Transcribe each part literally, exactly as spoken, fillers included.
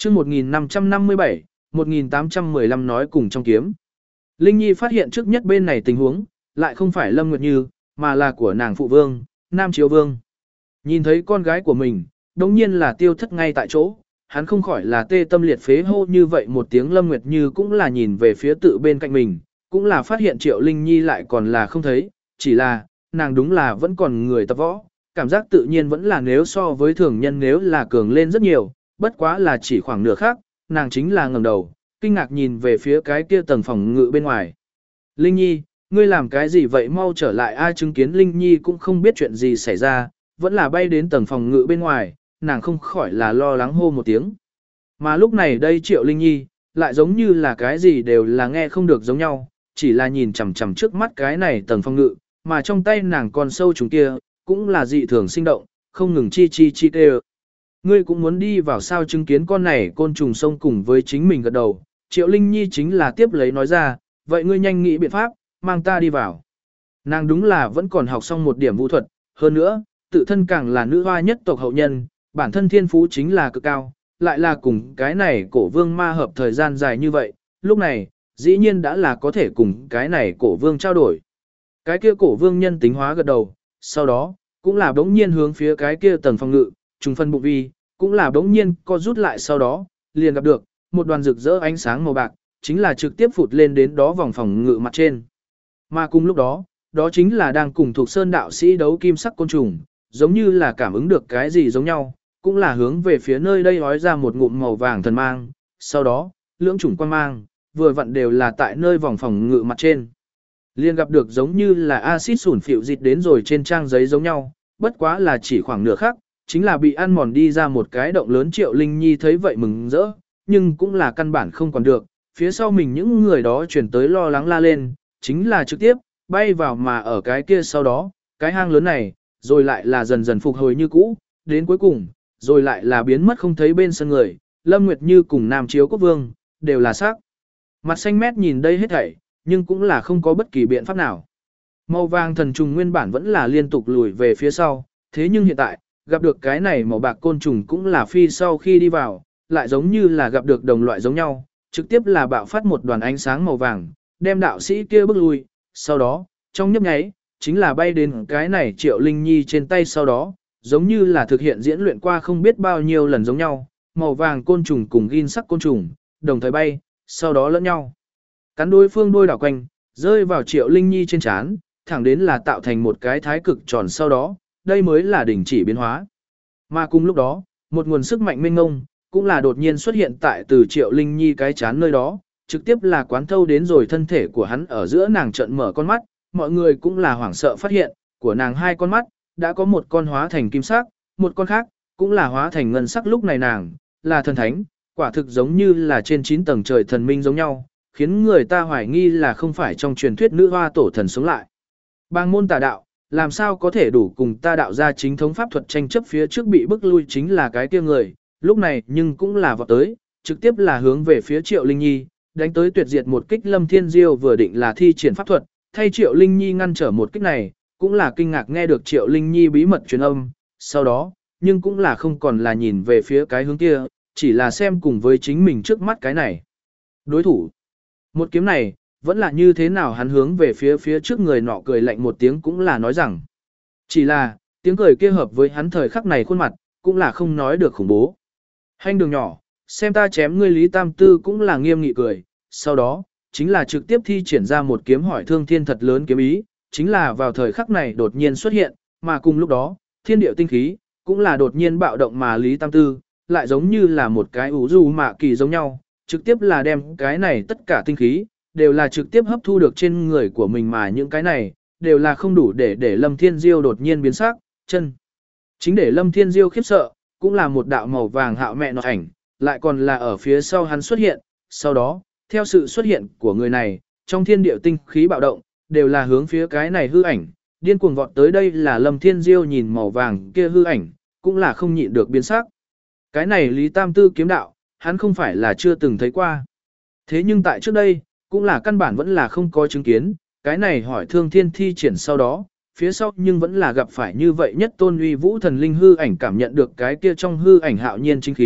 chương một nghìn năm trăm năm mươi bảy, một nghìn tám trăm mười lăm nói cùng trong kiếm. Linh Nhi phát hiện trước nhất bên này tình huống, lại không phải Lâm Nguyệt Như, mà là của nàng phụ vương, Nam Chiếu Vương. Nhìn thấy con gái của mình, đống nhiên là tiêu thất ngay tại chỗ, hắn không khỏi là tê tâm liệt phế hô như vậy một tiếng. Lâm Nguyệt Như cũng là nhìn về phía tự bên cạnh mình, cũng là phát hiện Triệu Linh Nhi lại còn là không thấy, chỉ là, nàng đúng là vẫn còn người tập võ, cảm giác tự nhiên vẫn là nếu so với thường nhân nếu là cường lên rất nhiều, bất quá là chỉ khoảng nửa khác, nàng chính là ngẩng đầu, kinh ngạc nhìn về phía cái kia tầng phòng ngự bên ngoài. Linh Nhi, ngươi làm cái gì vậy, mau trở lại. Ai chứng kiến Linh Nhi cũng không biết chuyện gì xảy ra, vẫn là bay đến tầng phòng ngự bên ngoài, nàng không khỏi là lo lắng hô một tiếng. Mà lúc này đây Triệu Linh Nhi, lại giống như là cái gì đều là nghe không được giống nhau, chỉ là nhìn chằm chằm trước mắt cái này tầng phòng ngự, mà trong tay nàng con sâu trùng kia, cũng là dị thường sinh động, không ngừng chi chi chi kêu. Ngươi cũng muốn đi vào sao? Chứng kiến con này côn trùng sông cùng với chính mình gật đầu, Triệu Linh Nhi chính là tiếp lấy nói ra, vậy ngươi nhanh nghĩ biện pháp, mang ta đi vào. Nàng đúng là vẫn còn học xong một điểm vũ thuật, hơn nữa, tự thân càng là nữ hoa nhất tộc hậu nhân, bản thân thiên phú chính là cực cao, lại là cùng cái này cổ vương ma hợp thời gian dài như vậy, lúc này, dĩ nhiên đã là có thể cùng cái này cổ vương trao đổi. Cái kia cổ vương nhân tính hóa gật đầu, sau đó, cũng là bỗng nhiên hướng phía cái kia tầng phòng ngự, trùng phân bụng vi, cũng là bỗng nhiên co rút lại, sau đó, liền gặp được, một đoàn rực rỡ ánh sáng màu bạc, chính là trực tiếp phụt lên đến đó vòng phòng ngự mặt trên. Mà cùng lúc đó, đó chính là đang cùng thuộc sơn đạo sĩ đấu kim sắc côn trùng, giống như là cảm ứng được cái gì giống nhau, cũng là hướng về phía nơi đây hói ra một ngụm màu vàng thần mang, sau đó, lưỡng chủng quan mang, vừa vặn đều là tại nơi vòng phòng ngự mặt trên. Liên gặp được giống như là axit sủn phịu dịch đến rồi trên trang giấy giống nhau, bất quá là chỉ khoảng nửa khắc, chính là bị ăn mòn đi ra một cái động lớn. Triệu Linh Nhi thấy vậy mừng rỡ, nhưng cũng là căn bản không còn được, phía sau mình những người đó chuyển tới lo lắng la lên, chính là trực tiếp, bay vào mà ở cái kia sau đó, cái hang lớn này, rồi lại là dần dần phục hồi như cũ, đến cuối cùng, rồi lại là biến mất không thấy bên sân người. Lâm Nguyệt Như cùng Nam Chiếu Quốc Vương, đều là sắc mặt xanh mét nhìn đây hết thảy, nhưng cũng là không có bất kỳ biện pháp nào. Màu vàng thần trùng nguyên bản vẫn là liên tục lùi về phía sau, thế nhưng hiện tại, gặp được cái này màu bạc côn trùng cũng là phi sau khi đi vào, lại giống như là gặp được đồng loại giống nhau, trực tiếp là bạo phát một đoàn ánh sáng màu vàng, đem đạo sĩ kia bước lui, sau đó, trong nhấp nháy, chính là bay đến cái này Triệu Linh Nhi trên tay, sau đó, giống như là thực hiện diễn luyện qua không biết bao nhiêu lần giống nhau, màu vàng côn trùng cùng gin sắc côn trùng, đồng thời bay, sau đó lẫn nhau. Cắn đối phương đôi đảo quanh, rơi vào Triệu Linh Nhi trên trán, thẳng đến là tạo thành một cái thái cực tròn, sau đó, đây mới là đỉnh chỉ biến hóa. Mà cùng lúc đó, một nguồn sức mạnh mênh ngông, cũng là đột nhiên xuất hiện tại từ Triệu Linh Nhi cái chán nơi đó, trực tiếp là quán thâu đến rồi thân thể của hắn. Ở giữa nàng trợn mở con mắt, mọi người cũng là hoảng sợ phát hiện, của nàng hai con mắt, đã có một con hóa thành kim sắc, một con khác, cũng là hóa thành ngân sắc. Lúc này nàng, là thần thánh, quả thực giống như là trên chín tầng trời thần minh giống nhau, khiến người ta hoài nghi là không phải trong truyền thuyết nữ hoa tổ thần sống lại. Bang môn tà đạo, làm sao có thể đủ cùng ta đạo ra chính thống pháp thuật tranh chấp. Phía trước bị bức lui chính là cái kia người, lúc này nhưng cũng là vọt tới, trực tiếp là hướng về phía Triệu Linh Nhi, đánh tới tuyệt diệt một kích. Lâm Thiên Diêu vừa định là thi triển pháp thuật, thay Triệu Linh Nhi ngăn trở một kích này, cũng là kinh ngạc nghe được Triệu Linh Nhi bí mật truyền âm, sau đó, nhưng cũng là không còn là nhìn về phía cái hướng kia, chỉ là xem cùng với chính mình trước mắt cái này. Đối thủ, một kiếm này, vẫn là như thế nào? Hắn hướng về phía phía trước người nọ cười lạnh một tiếng, cũng là nói rằng, chỉ là, tiếng cười kia hợp với hắn thời khắc này khuôn mặt, cũng là không nói được khủng bố. Hành đường nhỏ, xem ta chém ngươi. Lý Tam Tư cũng là nghiêm nghị cười, sau đó, chính là trực tiếp thi triển ra một kiếm hỏi thương thiên thật lớn kiếm ý, chính là vào thời khắc này đột nhiên xuất hiện, mà cùng lúc đó, thiên điệu tinh khí, cũng là đột nhiên bạo động, mà Lý Tam Tư, lại giống như là một cái ủ dù mạ kỳ giống nhau, trực tiếp là đem cái này tất cả tinh khí, đều là trực tiếp hấp thu được trên người của mình, mà những cái này, đều là không đủ để để Lâm Thiên Diêu đột nhiên biến sắc, chân. Chính để Lâm Thiên Diêu khiếp sợ, cũng là một đạo màu vàng hạo mẹ nọ ảnh, lại còn là ở phía sau hắn xuất hiện, sau đó, theo sự xuất hiện của người này, trong thiên địa tinh khí bạo động, đều là hướng phía cái này hư ảnh, điên cuồng vọt tới. Đây là Lâm Thiên Diêu nhìn màu vàng kia hư ảnh, cũng là không nhịn được biến sắc. Cái này Lý Tam Tư kiếm đạo, hắn không phải là chưa từng thấy qua. Thế nhưng tại trước đây, cũng là căn bản vẫn là không có chứng kiến, cái này hỏi thương thiên thi triển sau đó, phía sau nhưng vẫn là gặp phải như vậy nhất tôn uy vũ thần linh hư ảnh, cảm nhận được cái kia trong hư ảnh hạo nhiên chính khí,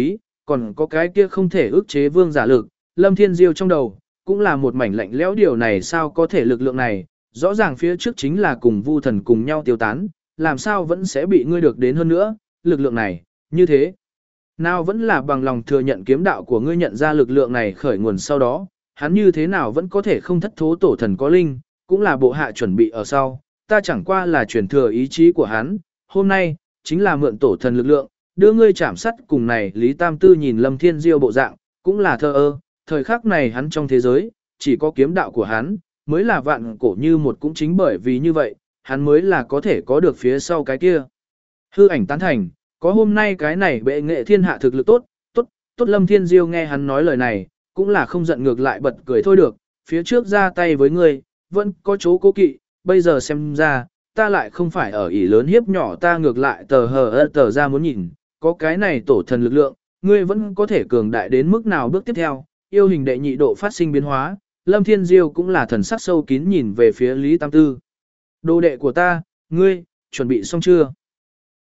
còn có cái kia không thể ức chế vương giả lực, Lâm Thiên Diêu trong đầu, cũng là một mảnh lạnh lẽo điều này sao có thể lực lượng này, rõ ràng phía trước chính là cùng Vu Thần cùng nhau tiêu tán, làm sao vẫn sẽ bị ngươi được đến hơn nữa, lực lượng này, như thế. Nào vẫn là bằng lòng thừa nhận kiếm đạo của ngươi nhận ra lực lượng này khởi nguồn sau đó, hắn như thế nào vẫn có thể không thất thố tổ thần có linh, cũng là bộ hạ chuẩn bị ở sau, ta chẳng qua là truyền thừa ý chí của hắn, hôm nay, chính là mượn tổ thần lực lượng, đưa ngươi chạm sắt cùng này Lý Tam Tư nhìn Lâm Thiên Diêu bộ dạng, cũng là thơ ơ, thời khắc này hắn trong thế giới, chỉ có kiếm đạo của hắn, mới là vạn cổ như một cũng chính bởi vì như vậy, hắn mới là có thể có được phía sau cái kia. Hư ảnh tán thành, có hôm nay cái này bệ nghệ thiên hạ thực lực tốt, tốt, tốt Lâm Thiên Diêu nghe hắn nói lời này, cũng là không giận ngược lại bật cười thôi được, phía trước ra tay với ngươi, vẫn có chỗ cố kỵ, bây giờ xem ra, ta lại không phải ở ỷ lớn hiếp nhỏ ta ngược lại tờ hờ ơ tờ ra muốn nhìn, có cái này tổ thần lực lượng, ngươi vẫn có thể cường đại đến mức nào bước tiếp theo, yêu hình đệ nhị độ phát sinh biến hóa, Lâm Thiên Diêu cũng là thần sắc sâu kín nhìn về phía Lý Tam Tư. Đồ đệ của ta, ngươi, chuẩn bị xong chưa?